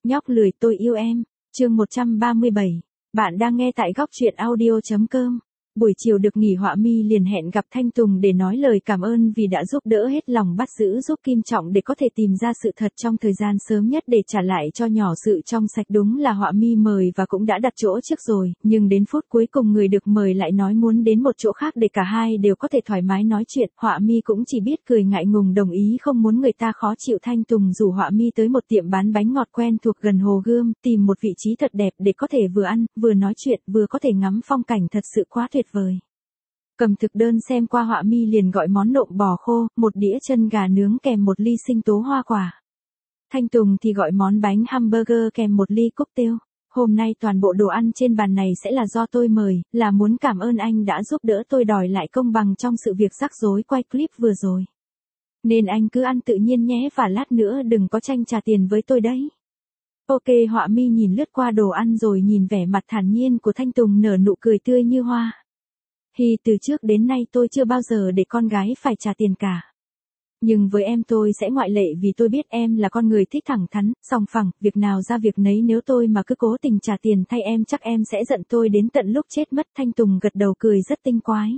Nhóc lười tôi yêu em, chương 137. Bạn đang nghe tại góc truyện audio.com. Buổi chiều được nghỉ Họa Mi liền hẹn gặp Thanh Tùng để nói lời cảm ơn vì đã giúp đỡ hết lòng bắt giữ giúp Kim Trọng để có thể tìm ra sự thật trong thời gian sớm nhất để trả lại cho nhỏ sự trong sạch. Đúng là Họa Mi mời và cũng đã đặt chỗ trước rồi, nhưng đến phút cuối cùng người được mời lại nói muốn đến một chỗ khác để cả hai đều có thể thoải mái nói chuyện. Họa Mi cũng chỉ biết cười ngại ngùng đồng ý không muốn người ta khó chịu. Thanh Tùng rủ Họa Mi tới một tiệm bán bánh ngọt quen thuộc gần Hồ Gươm, tìm một vị trí thật đẹp để có thể vừa ăn, vừa nói chuyện, vừa có thể ngắm phong cảnh thật sự quá tuyệt vời. Cầm thực đơn xem qua Họa Mi liền gọi món nộm bò khô, một đĩa chân gà nướng kèm một ly sinh tố hoa quả. Thanh Tùng thì gọi món bánh hamburger kèm một ly cocktail. Hôm nay toàn bộ đồ ăn trên bàn này sẽ là do tôi mời, là muốn cảm ơn anh đã giúp đỡ tôi đòi lại công bằng trong sự việc rắc rối quay clip vừa rồi. Nên anh cứ ăn tự nhiên nhé và lát nữa đừng có tranh trả tiền với tôi đấy. Ok. Họa Mi nhìn lướt qua đồ ăn rồi nhìn vẻ mặt thản nhiên của Thanh Tùng nở nụ cười tươi như hoa. Từ trước đến nay tôi chưa bao giờ để con gái phải trả tiền cả. Nhưng với em tôi sẽ ngoại lệ vì tôi biết em là con người thích thẳng thắn, sòng phẳng, việc nào ra việc nấy. Nếu tôi mà cứ cố tình trả tiền thay em chắc em sẽ giận tôi đến tận lúc chết mất. Thanh Tùng gật đầu cười rất tinh quái.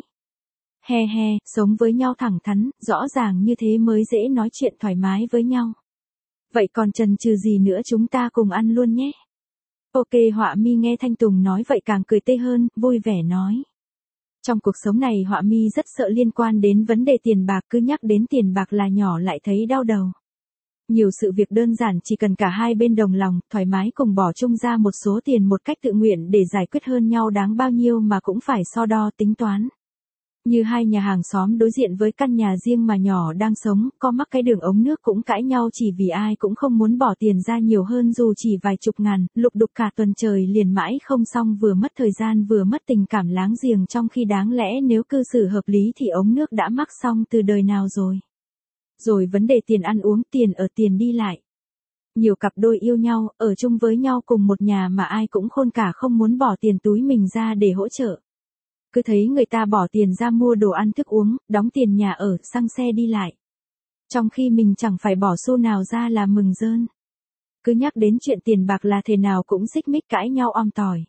He he, sống với nhau thẳng thắn, rõ ràng như thế mới dễ nói chuyện thoải mái với nhau. Vậy còn chần chừ gì nữa, chúng ta cùng ăn luôn nhé. Ok. Họa Mi nghe Thanh Tùng nói vậy càng cười tê hơn, vui vẻ nói. Trong cuộc sống này Họa Mi rất sợ liên quan đến vấn đề tiền bạc, cứ nhắc đến tiền bạc là nhỏ lại thấy đau đầu. Nhiều sự việc đơn giản chỉ cần cả hai bên đồng lòng, thoải mái cùng bỏ chung ra một số tiền một cách tự nguyện để giải quyết hơn nhau đáng bao nhiêu mà cũng phải so đo tính toán. Như hai nhà hàng xóm đối diện với căn nhà riêng mà nhỏ đang sống, có mắc cái đường ống nước cũng cãi nhau chỉ vì ai cũng không muốn bỏ tiền ra nhiều hơn dù chỉ vài chục ngàn, lục đục cả tuần trời liền mãi không xong, vừa mất thời gian vừa mất tình cảm láng giềng, trong khi đáng lẽ nếu cư xử hợp lý thì ống nước đã mắc xong từ đời nào rồi. Rồi vấn đề tiền ăn uống, tiền ở, tiền đi lại. Nhiều cặp đôi yêu nhau, ở chung với nhau cùng một nhà mà ai cũng khôn cả không muốn bỏ tiền túi mình ra để hỗ trợ. Cứ thấy người ta bỏ tiền ra mua đồ ăn thức uống, đóng tiền nhà ở, xăng xe đi lại. Trong khi mình chẳng phải bỏ xu nào ra là mừng rơn. Cứ nhắc đến chuyện tiền bạc là thế nào cũng xích mích cãi nhau om tỏi.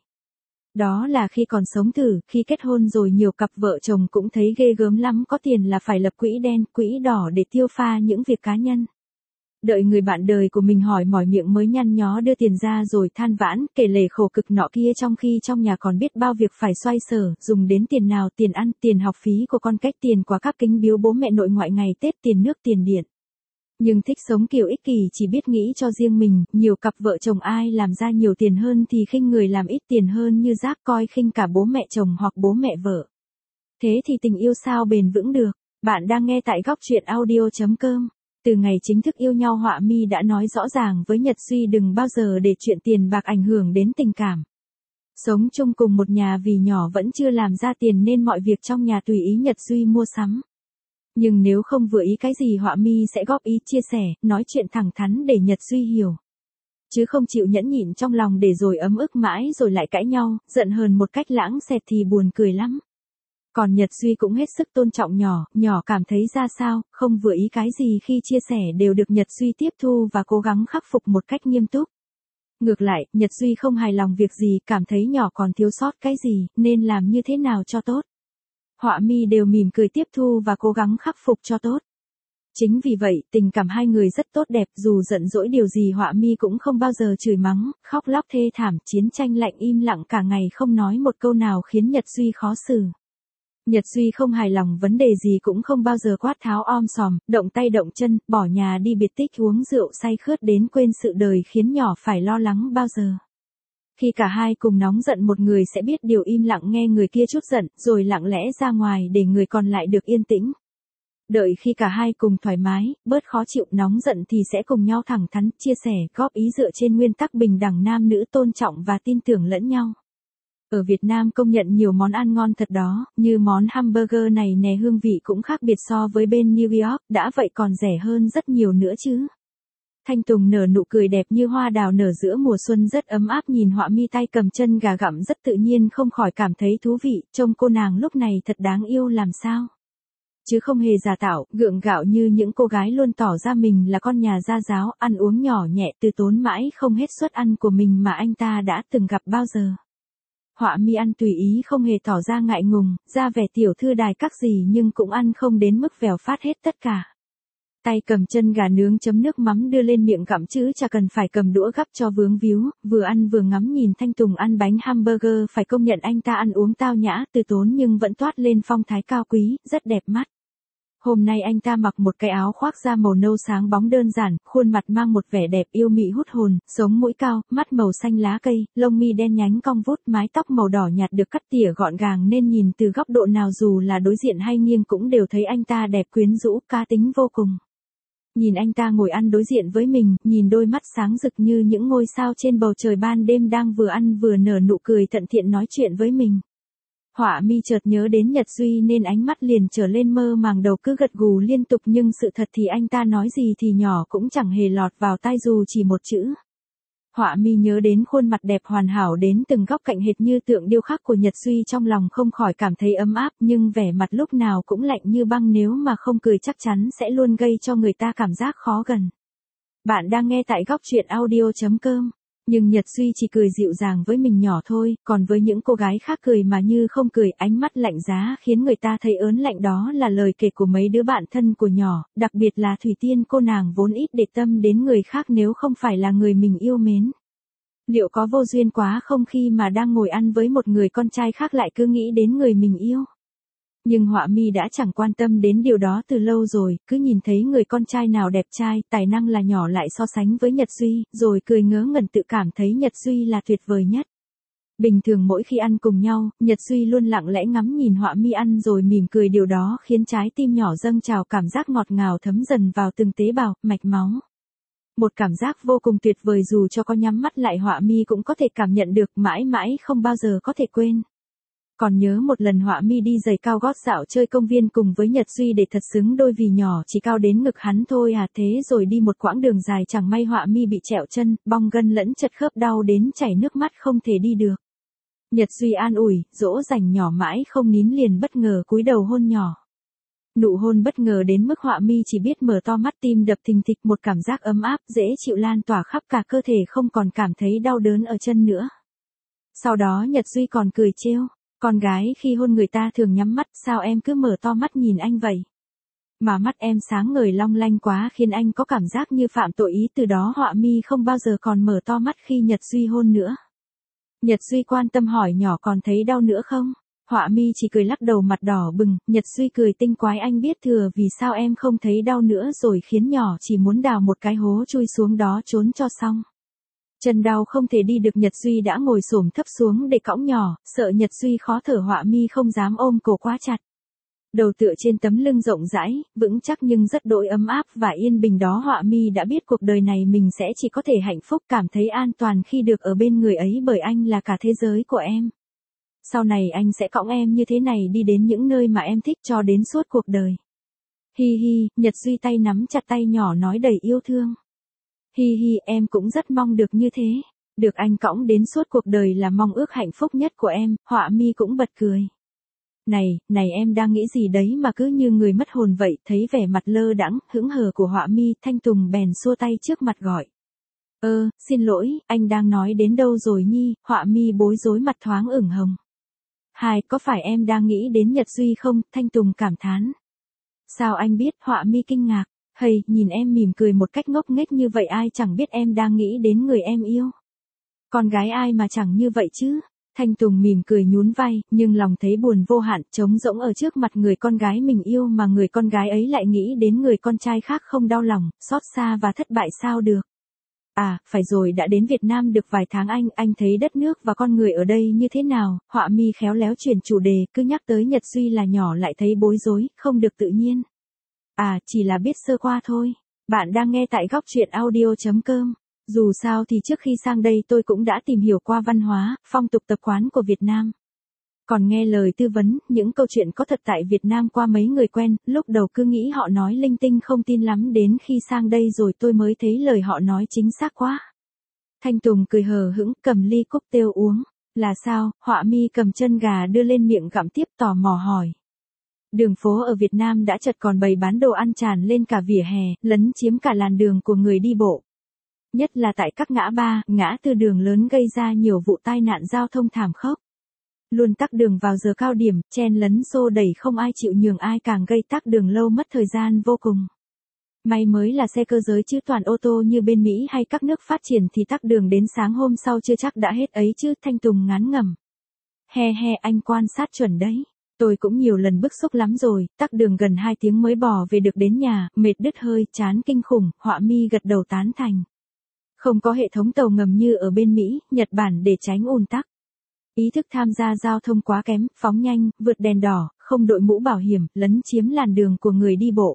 Đó là khi còn sống thử, khi kết hôn rồi nhiều cặp vợ chồng cũng thấy ghê gớm lắm, có tiền là phải lập quỹ đen, quỹ đỏ để tiêu pha những việc cá nhân. Đợi người bạn đời của mình hỏi mỏi miệng mới nhăn nhó đưa tiền ra rồi than vãn, kể lể khổ cực nọ kia, trong khi trong nhà còn biết bao việc phải xoay sở, dùng đến tiền nào, tiền ăn, tiền học phí của con cách, tiền quà cáp kính biếu bố mẹ nội ngoại ngày Tết, tiền nước, tiền điện. Nhưng thích sống kiểu ích kỷ, chỉ biết nghĩ cho riêng mình, nhiều cặp vợ chồng ai làm ra nhiều tiền hơn thì khinh người làm ít tiền hơn như rác, coi khinh cả bố mẹ chồng hoặc bố mẹ vợ. Thế thì tình yêu sao bền vững được? Bạn đang nghe tại góc truyện audio.com. Từ ngày chính thức yêu nhau Họa Mi đã nói rõ ràng với Nhật Duy đừng bao giờ để chuyện tiền bạc ảnh hưởng đến tình cảm. Sống chung cùng một nhà vì nhỏ vẫn chưa làm ra tiền nên mọi việc trong nhà tùy ý Nhật Duy mua sắm. Nhưng nếu không vừa ý cái gì Họa Mi sẽ góp ý chia sẻ, nói chuyện thẳng thắn để Nhật Duy hiểu. Chứ không chịu nhẫn nhịn trong lòng để rồi ấm ức mãi rồi lại cãi nhau, giận hờn một cách lãng xẹt thì buồn cười lắm. Còn Nhật Duy cũng hết sức tôn trọng nhỏ cảm thấy ra sao, không vừa ý cái gì khi chia sẻ đều được Nhật Duy tiếp thu và cố gắng khắc phục một cách nghiêm túc. Ngược lại, Nhật Duy không hài lòng việc gì, cảm thấy nhỏ còn thiếu sót cái gì, nên làm như thế nào cho tốt. Họa Mi đều mỉm cười tiếp thu và cố gắng khắc phục cho tốt. Chính vì vậy, tình cảm hai người rất tốt đẹp, dù giận dỗi điều gì Họa Mi cũng không bao giờ chửi mắng, khóc lóc thê thảm, chiến tranh lạnh im lặng cả ngày không nói một câu nào khiến Nhật Duy khó xử. Nhật Duy không hài lòng vấn đề gì cũng không bao giờ quát tháo om sòm, động tay động chân, bỏ nhà đi biệt tích uống rượu say khướt đến quên sự đời khiến nhỏ phải lo lắng bao giờ. Khi cả hai cùng nóng giận một người sẽ biết điều im lặng nghe người kia trút giận, rồi lặng lẽ ra ngoài để người còn lại được yên tĩnh. Đợi khi cả hai cùng thoải mái, bớt khó chịu nóng giận thì sẽ cùng nhau thẳng thắn, chia sẻ, góp ý dựa trên nguyên tắc bình đẳng nam nữ tôn trọng và tin tưởng lẫn nhau. Ở Việt Nam công nhận nhiều món ăn ngon thật đó, như món hamburger này nè, hương vị cũng khác biệt so với bên New York, đã vậy còn rẻ hơn rất nhiều nữa chứ. Thanh Tùng nở nụ cười đẹp như hoa đào nở giữa mùa xuân rất ấm áp nhìn Họa Mi tay cầm chân gà gặm rất tự nhiên không khỏi cảm thấy thú vị, trông cô nàng lúc này thật đáng yêu làm sao. chứ không hề giả tạo, gượng gạo như những cô gái luôn tỏ ra mình là con nhà gia giáo, ăn uống nhỏ nhẹ từ tốn mãi không hết suất ăn của mình mà anh ta đã từng gặp bao giờ. Họa mi ăn tùy ý không hề tỏ ra ngại ngùng, ra vẻ tiểu thư đài các gì nhưng cũng ăn không đến mức vèo phát hết tất cả. Tay cầm chân gà nướng chấm nước mắm đưa lên miệng gặm chứ chả cần phải cầm đũa gắp cho vướng víu, vừa ăn vừa ngắm nhìn Thanh Tùng ăn bánh hamburger, phải công nhận anh ta ăn uống tao nhã, từ tốn nhưng vẫn toát lên phong thái cao quý, rất đẹp mắt. Hôm nay anh ta mặc một cái áo khoác da màu nâu sáng bóng đơn giản, khuôn mặt mang một vẻ đẹp yêu mị hút hồn, sống mũi cao, mắt màu xanh lá cây, lông mi đen nhánh cong vút, mái tóc màu đỏ nhạt được cắt tỉa gọn gàng nên nhìn từ góc độ nào dù là đối diện hay nghiêng cũng đều thấy anh ta đẹp quyến rũ, cá tính vô cùng. Nhìn anh ta ngồi ăn đối diện với mình, nhìn đôi mắt sáng rực như những ngôi sao trên bầu trời ban đêm đang vừa ăn vừa nở nụ cười thuận thiện nói chuyện với mình. Họa mi chợt nhớ đến Nhật Duy nên ánh mắt liền trở lên mơ màng, đầu cứ gật gù liên tục nhưng sự thật thì anh ta nói gì thì nhỏ cũng chẳng hề lọt vào tai dù chỉ một chữ. Họa mi nhớ đến khuôn mặt đẹp hoàn hảo đến từng góc cạnh hệt như tượng điêu khắc của Nhật Duy, trong lòng không khỏi cảm thấy ấm áp nhưng vẻ mặt lúc nào cũng lạnh như băng, nếu mà không cười chắc chắn sẽ luôn gây cho người ta cảm giác khó gần. Bạn đang nghe tại góc truyện audio.com. Nhưng Nhật Duy chỉ cười dịu dàng với mình nhỏ thôi, còn với những cô gái khác cười mà như không cười, ánh mắt lạnh giá khiến người ta thấy ớn lạnh, đó là lời kể của mấy đứa bạn thân của nhỏ, đặc biệt là Thủy Tiên, cô nàng vốn ít để tâm đến người khác nếu không phải là người mình yêu mến. Liệu có vô duyên quá không khi mà đang ngồi ăn với một người con trai khác lại cứ nghĩ đến người mình yêu? Nhưng Họa mi đã chẳng quan tâm đến điều đó từ lâu rồi, cứ nhìn thấy người con trai nào đẹp trai, tài năng là nhỏ lại so sánh với Nhật Duy, rồi cười ngớ ngẩn tự cảm thấy Nhật Duy là tuyệt vời nhất. Bình thường mỗi khi ăn cùng nhau, Nhật Duy luôn lặng lẽ ngắm nhìn Họa mi ăn rồi mỉm cười, điều đó khiến trái tim nhỏ dâng trào, cảm giác ngọt ngào thấm dần vào từng tế bào, mạch máu. Một cảm giác vô cùng tuyệt vời dù cho có nhắm mắt lại Họa mi cũng có thể cảm nhận được, mãi mãi không bao giờ có thể quên. Còn nhớ một lần Họa mi đi giày cao gót dạo chơi công viên cùng với Nhật Duy để thật xứng đôi vì nhỏ chỉ cao đến ngực hắn thôi à, thế rồi đi một quãng đường dài chẳng may Họa mi bị trẹo chân, bong gân lẫn chật khớp, đau đến chảy nước mắt không thể đi được. Nhật Duy an ủi, dỗ dành nhỏ mãi không nín liền bất ngờ cúi đầu hôn nhỏ. Nụ hôn bất ngờ đến mức Họa mi chỉ biết mở to mắt, tim đập thình thịch, một cảm giác ấm áp dễ chịu lan tỏa khắp cả cơ thể, không còn cảm thấy đau đớn ở chân nữa. Sau đó Nhật Duy còn cười trêu. Con gái khi hôn người ta thường nhắm mắt, sao em cứ mở to mắt nhìn anh vậy? Mà mắt em sáng ngời long lanh quá khiến anh có cảm giác như phạm tội ý, từ đó Họa mi không bao giờ còn mở to mắt khi Nhật Duy hôn nữa. Nhật Duy quan tâm hỏi, nhỏ còn thấy đau nữa không? Họa mi chỉ cười lắc đầu mặt đỏ bừng. Nhật Duy cười tinh quái, anh biết thừa vì sao em không thấy đau nữa rồi, khiến nhỏ chỉ muốn đào một cái hố chui xuống đó trốn cho xong. Chân đau không thể đi được, Nhật Duy đã ngồi xổm thấp xuống để cõng nhỏ, sợ Nhật Duy khó thở Họa mi không dám ôm cổ quá chặt. Đầu tựa trên tấm lưng rộng rãi, vững chắc nhưng rất đỗi ấm áp và yên bình đó, Họa mi đã biết cuộc đời này mình sẽ chỉ có thể hạnh phúc, cảm thấy an toàn khi được ở bên người ấy, bởi anh là cả thế giới của em. Sau này anh sẽ cõng em như thế này đi đến những nơi mà em thích cho đến suốt cuộc đời. Hi hi, Nhật Duy tay nắm chặt tay nhỏ nói đầy yêu thương. Hi hi, em cũng rất mong được như thế. Được anh cõng đến suốt cuộc đời là mong ước hạnh phúc nhất của em. Họa mi cũng bật cười. Này em đang nghĩ gì đấy mà cứ như người mất hồn vậy? Thấy vẻ mặt lơ đãng, hững hờ của Họa mi, Thanh Tùng bèn xua tay trước mặt gọi. Xin lỗi, anh đang nói đến đâu rồi nhi? Họa mi bối rối, mặt thoáng ửng hồng. Có phải em đang nghĩ đến Nhật Duy không? Thanh Tùng cảm thán. Sao anh biết? Họa mi kinh ngạc. Nhìn em mỉm cười một cách ngốc nghếch như vậy, ai chẳng biết em đang nghĩ đến người em yêu. Con gái ai mà chẳng như vậy chứ? Thanh Tùng mỉm cười nhún vai, nhưng lòng thấy buồn vô hạn, trống rỗng ở trước mặt người con gái mình yêu mà người con gái ấy lại nghĩ đến người con trai khác, không đau lòng, xót xa và thất bại sao được. Phải rồi, đã đến Việt Nam được vài tháng anh thấy đất nước và con người ở đây như thế nào? Họa mi khéo léo chuyển chủ đề, cứ nhắc tới Nhật Duy là nhỏ lại thấy bối rối, không được tự nhiên. Chỉ là biết sơ qua thôi. Bạn đang nghe tại góc truyện audio.com. Dù sao thì trước khi sang đây tôi cũng đã tìm hiểu qua văn hóa, phong tục tập quán của Việt Nam. Còn nghe lời tư vấn, những câu chuyện có thật tại Việt Nam qua mấy người quen, lúc đầu cứ nghĩ họ nói linh tinh không tin lắm, đến khi sang đây rồi tôi mới thấy lời họ nói chính xác quá. Thanh Tùng cười hờ hững, cầm ly cốc tiêu uống. Là sao? Họa mi cầm chân gà đưa lên miệng gặm tiếp, tò mò hỏi. Đường phố ở Việt Nam đã chật còn bày bán đồ ăn tràn lên cả vỉa hè, lấn chiếm cả làn đường của người đi bộ. Nhất là tại các ngã ba, ngã tư đường lớn gây ra nhiều vụ tai nạn giao thông thảm khốc. Luôn tắc đường vào giờ cao điểm, chen lấn xô đẩy không ai chịu nhường ai càng gây tắc đường lâu mất thời gian vô cùng. May mới là xe cơ giới chứ toàn ô tô như bên Mỹ hay các nước phát triển thì tắc đường đến sáng hôm sau chưa chắc đã hết ấy chứ. Thanh Tùng ngán ngẩm. He he, anh quan sát chuẩn đấy. Tôi cũng nhiều lần bức xúc lắm rồi, tắc đường gần 2 tiếng mới bò về được đến nhà, mệt đứt hơi, chán kinh khủng. Họa mi gật đầu tán thành. Không có hệ thống tàu ngầm như ở bên Mỹ, Nhật Bản để tránh ùn tắc. Ý thức tham gia giao thông quá kém, phóng nhanh, vượt đèn đỏ, không đội mũ bảo hiểm, lấn chiếm làn đường của người đi bộ.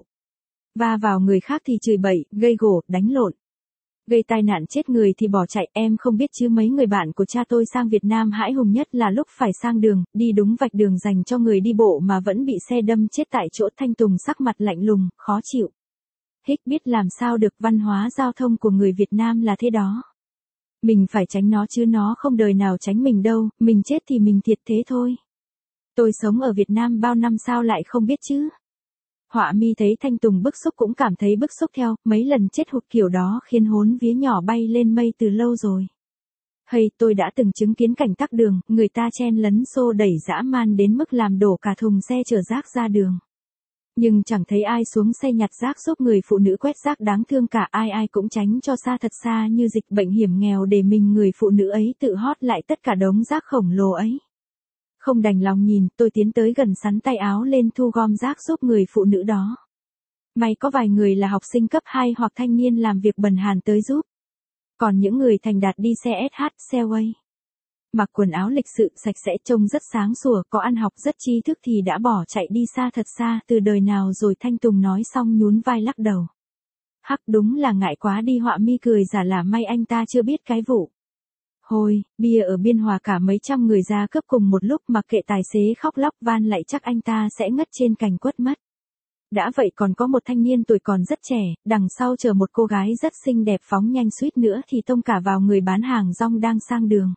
Va vào người khác thì chửi bậy, gây gổ, đánh lộn. Gây tai nạn chết người thì bỏ chạy. Em không biết chứ mấy người bạn của cha tôi sang Việt Nam hãi hùng nhất là lúc phải sang đường, đi đúng vạch đường dành cho người đi bộ mà vẫn bị xe đâm chết tại chỗ. Thanh Tùng sắc mặt lạnh lùng, khó chịu. Hích biết làm sao được, văn hóa giao thông của người Việt Nam là thế đó. Mình phải tránh nó chứ nó không đời nào tránh mình đâu, mình chết thì mình thiệt thế thôi. Tôi sống ở Việt Nam bao năm sao lại không biết chứ. Họa mi thấy Thanh Tùng bức xúc cũng cảm thấy bức xúc theo, mấy lần chết hụt kiểu đó khiến hốn vía nhỏ bay lên mây từ lâu rồi. Hay, tôi đã từng chứng kiến cảnh tắc đường, người ta chen lấn xô đẩy dã man đến mức làm đổ cả thùng xe chở rác ra đường. Nhưng chẳng thấy ai xuống xe nhặt rác giúp người phụ nữ quét rác đáng thương cả, ai cũng tránh cho xa thật xa như dịch bệnh hiểm nghèo để mình người phụ nữ ấy tự hót lại tất cả đống rác khổng lồ ấy. Không đành lòng nhìn, tôi tiến tới gần sắn tay áo lên thu gom rác giúp người phụ nữ đó. May có vài người là học sinh cấp 2 hoặc thanh niên làm việc bần hàn tới giúp. Còn những người thành đạt đi xe SH, xe Way. Mặc quần áo lịch sự, sạch sẽ, trông rất sáng sủa, có ăn học rất tri thức thì đã bỏ chạy đi xa thật xa từ đời nào rồi. Thanh Tùng nói xong nhún vai lắc đầu. Hắc, đúng là ngại quá đi. Họa mi cười giả là may anh ta chưa biết cái vụ. Hồi, bia ở Biên Hòa cả mấy trăm người ra cướp cùng một lúc, mặc kệ tài xế khóc lóc van lạy chắc anh ta sẽ ngất trên cành quất mất. Đã vậy còn có một thanh niên tuổi còn rất trẻ, đằng sau chờ một cô gái rất xinh đẹp phóng nhanh suýt nữa thì tông cả vào người bán hàng rong đang sang đường.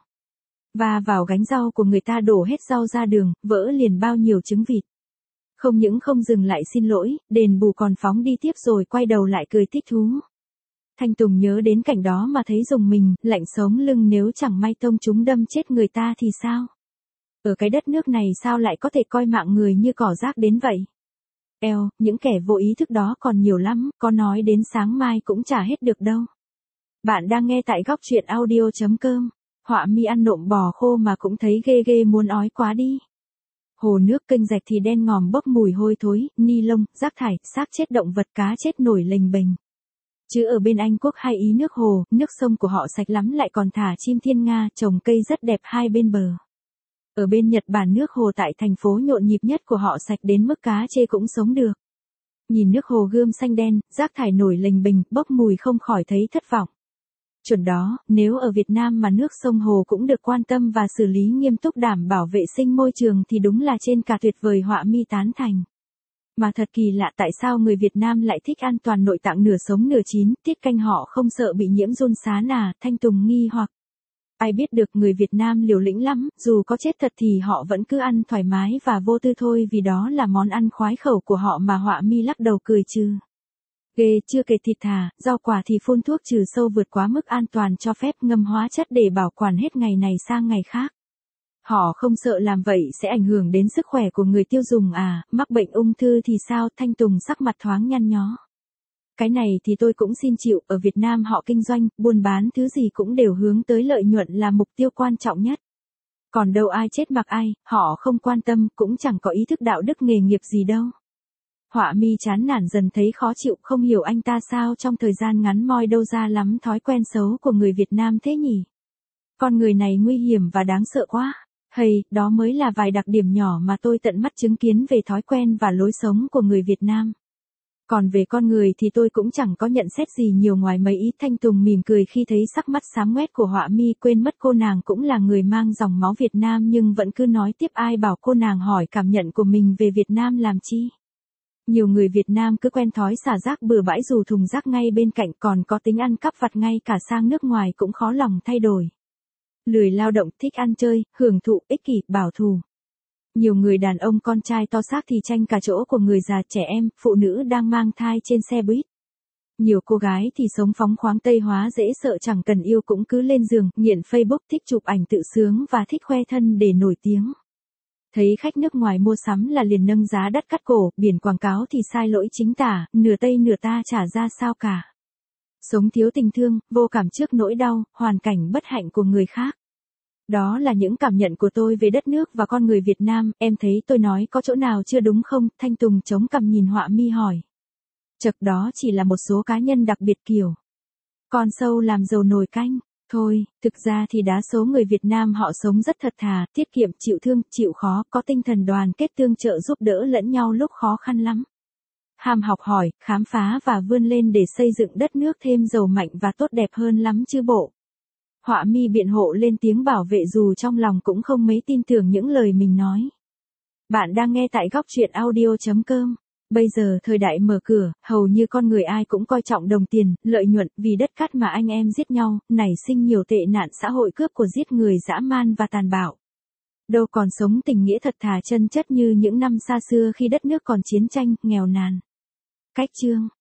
Và vào gánh rau của người ta đổ hết rau ra đường, vỡ liền bao nhiêu trứng vịt. Không những không dừng lại xin lỗi, đền bù còn phóng đi tiếp rồi quay đầu lại cười thích thú. Thanh Tùng nhớ đến cảnh đó mà thấy rùng mình, lạnh sống lưng, nếu chẳng may tông chúng đâm chết người ta thì sao? Ở cái đất nước này sao lại có thể coi mạng người như cỏ rác đến vậy? Eo, những kẻ vô ý thức đó còn nhiều lắm, có nói đến sáng mai cũng chả hết được đâu. Bạn đang nghe tại góc truyện audio.com. Họa mi ăn nộm bò khô mà cũng thấy ghê ghê muốn ói quá đi. Hồ nước kênh rạch thì đen ngòm bốc mùi hôi thối, ni lông, rác thải, xác chết động vật, cá chết nổi lềnh bềnh. Chứ ở bên Anh Quốc hay Ý nước hồ, nước sông của họ sạch lắm, lại còn thả chim thiên nga, trồng cây rất đẹp hai bên bờ. Ở bên Nhật Bản nước hồ tại thành phố nhộn nhịp nhất của họ sạch đến mức cá trê cũng sống được. Nhìn nước hồ gươm xanh đen, rác thải nổi lềnh bềnh, bốc mùi không khỏi thấy thất vọng. Chuẩn đó, nếu ở Việt Nam mà nước sông hồ cũng được quan tâm và xử lý nghiêm túc đảm bảo vệ sinh môi trường thì đúng là trên cả tuyệt vời. Họa mi tán thành. Mà thật kỳ lạ tại sao người Việt Nam lại thích ăn toàn nội tạng nửa sống nửa chín, tiết canh họ không sợ bị nhiễm giun sán à? Thanh Tùng nghi hoặc. Ai biết được, người Việt Nam liều lĩnh lắm, dù có chết thật thì họ vẫn cứ ăn thoải mái và vô tư thôi vì đó là món ăn khoái khẩu của họ mà. Họa mi lắc đầu cười trừ. Ghê, chưa kể thịt thà, rau quả thì phun thuốc trừ sâu vượt quá mức an toàn cho phép, ngâm hóa chất để bảo quản hết ngày này sang ngày khác. Họ không sợ làm vậy sẽ ảnh hưởng đến sức khỏe của người tiêu dùng à? Mắc bệnh ung thư thì sao? Thanh Tùng sắc mặt thoáng nhăn nhó. Cái này thì tôi cũng xin chịu, ở Việt Nam họ kinh doanh, buôn bán thứ gì cũng đều hướng tới lợi nhuận là mục tiêu quan trọng nhất. Còn đâu ai chết mặc ai, họ không quan tâm, cũng chẳng có ý thức đạo đức nghề nghiệp gì đâu. Họa mi chán nản dần thấy khó chịu, không hiểu anh ta sao trong thời gian ngắn moi đâu ra lắm thói quen xấu của người Việt Nam thế nhỉ? Con người này nguy hiểm và đáng sợ quá. Hay, đó mới là vài đặc điểm nhỏ mà tôi tận mắt chứng kiến về thói quen và lối sống của người Việt Nam. Còn về con người thì tôi cũng chẳng có nhận xét gì nhiều ngoài mấy ý. Thanh Tùng mỉm cười khi thấy sắc mắt xám ngoét của Họa mi, quên mất cô nàng cũng là người mang dòng máu Việt Nam nhưng vẫn cứ nói tiếp. Ai bảo cô nàng hỏi cảm nhận của mình về Việt Nam làm chi? Nhiều người Việt Nam cứ quen thói xả rác bừa bãi dù thùng rác ngay bên cạnh, còn có tính ăn cắp vặt ngay cả sang nước ngoài cũng khó lòng thay đổi. Lười lao động, thích ăn chơi, hưởng thụ, ích kỷ, bảo thủ. Nhiều người đàn ông con trai to xác thì tranh cả chỗ của người già trẻ em, phụ nữ đang mang thai trên xe buýt. Nhiều cô gái thì sống phóng khoáng Tây hóa dễ sợ chẳng cần yêu cũng cứ lên giường, nghiện Facebook thích chụp ảnh tự sướng và thích khoe thân để nổi tiếng. Thấy khách nước ngoài mua sắm là liền nâng giá đắt cắt cổ, biển quảng cáo thì sai lỗi chính tả, nửa Tây nửa ta chả ra sao cả. Sống thiếu tình thương, vô cảm trước nỗi đau, hoàn cảnh bất hạnh của người khác. Đó là những cảm nhận của tôi về đất nước và con người Việt Nam, em thấy tôi nói có chỗ nào chưa đúng không? Thanh Tùng chống cằm nhìn họa mi hỏi. Chật, đó chỉ là một số cá nhân đặc biệt kiểu. Con sâu làm dầu nồi canh. Thôi, thực ra thì đa số người Việt Nam họ sống rất thật thà, tiết kiệm, chịu thương, chịu khó, có tinh thần đoàn kết tương trợ giúp đỡ lẫn nhau lúc khó khăn lắm. Ham học hỏi, khám phá và vươn lên để xây dựng đất nước thêm giàu mạnh và tốt đẹp hơn lắm chứ bộ. Họa mi biện hộ lên tiếng bảo vệ dù trong lòng cũng không mấy tin tưởng những lời mình nói. Bạn đang nghe tại góc truyện audio.com. Bây giờ thời đại mở cửa, hầu như con người ai cũng coi trọng đồng tiền, lợi nhuận, vì đất cát mà anh em giết nhau, nảy sinh nhiều tệ nạn xã hội cướp của giết người dã man và tàn bạo. Đâu còn sống tình nghĩa thật thà chân chất như những năm xa xưa khi đất nước còn chiến tranh, nghèo nàn. Cách chương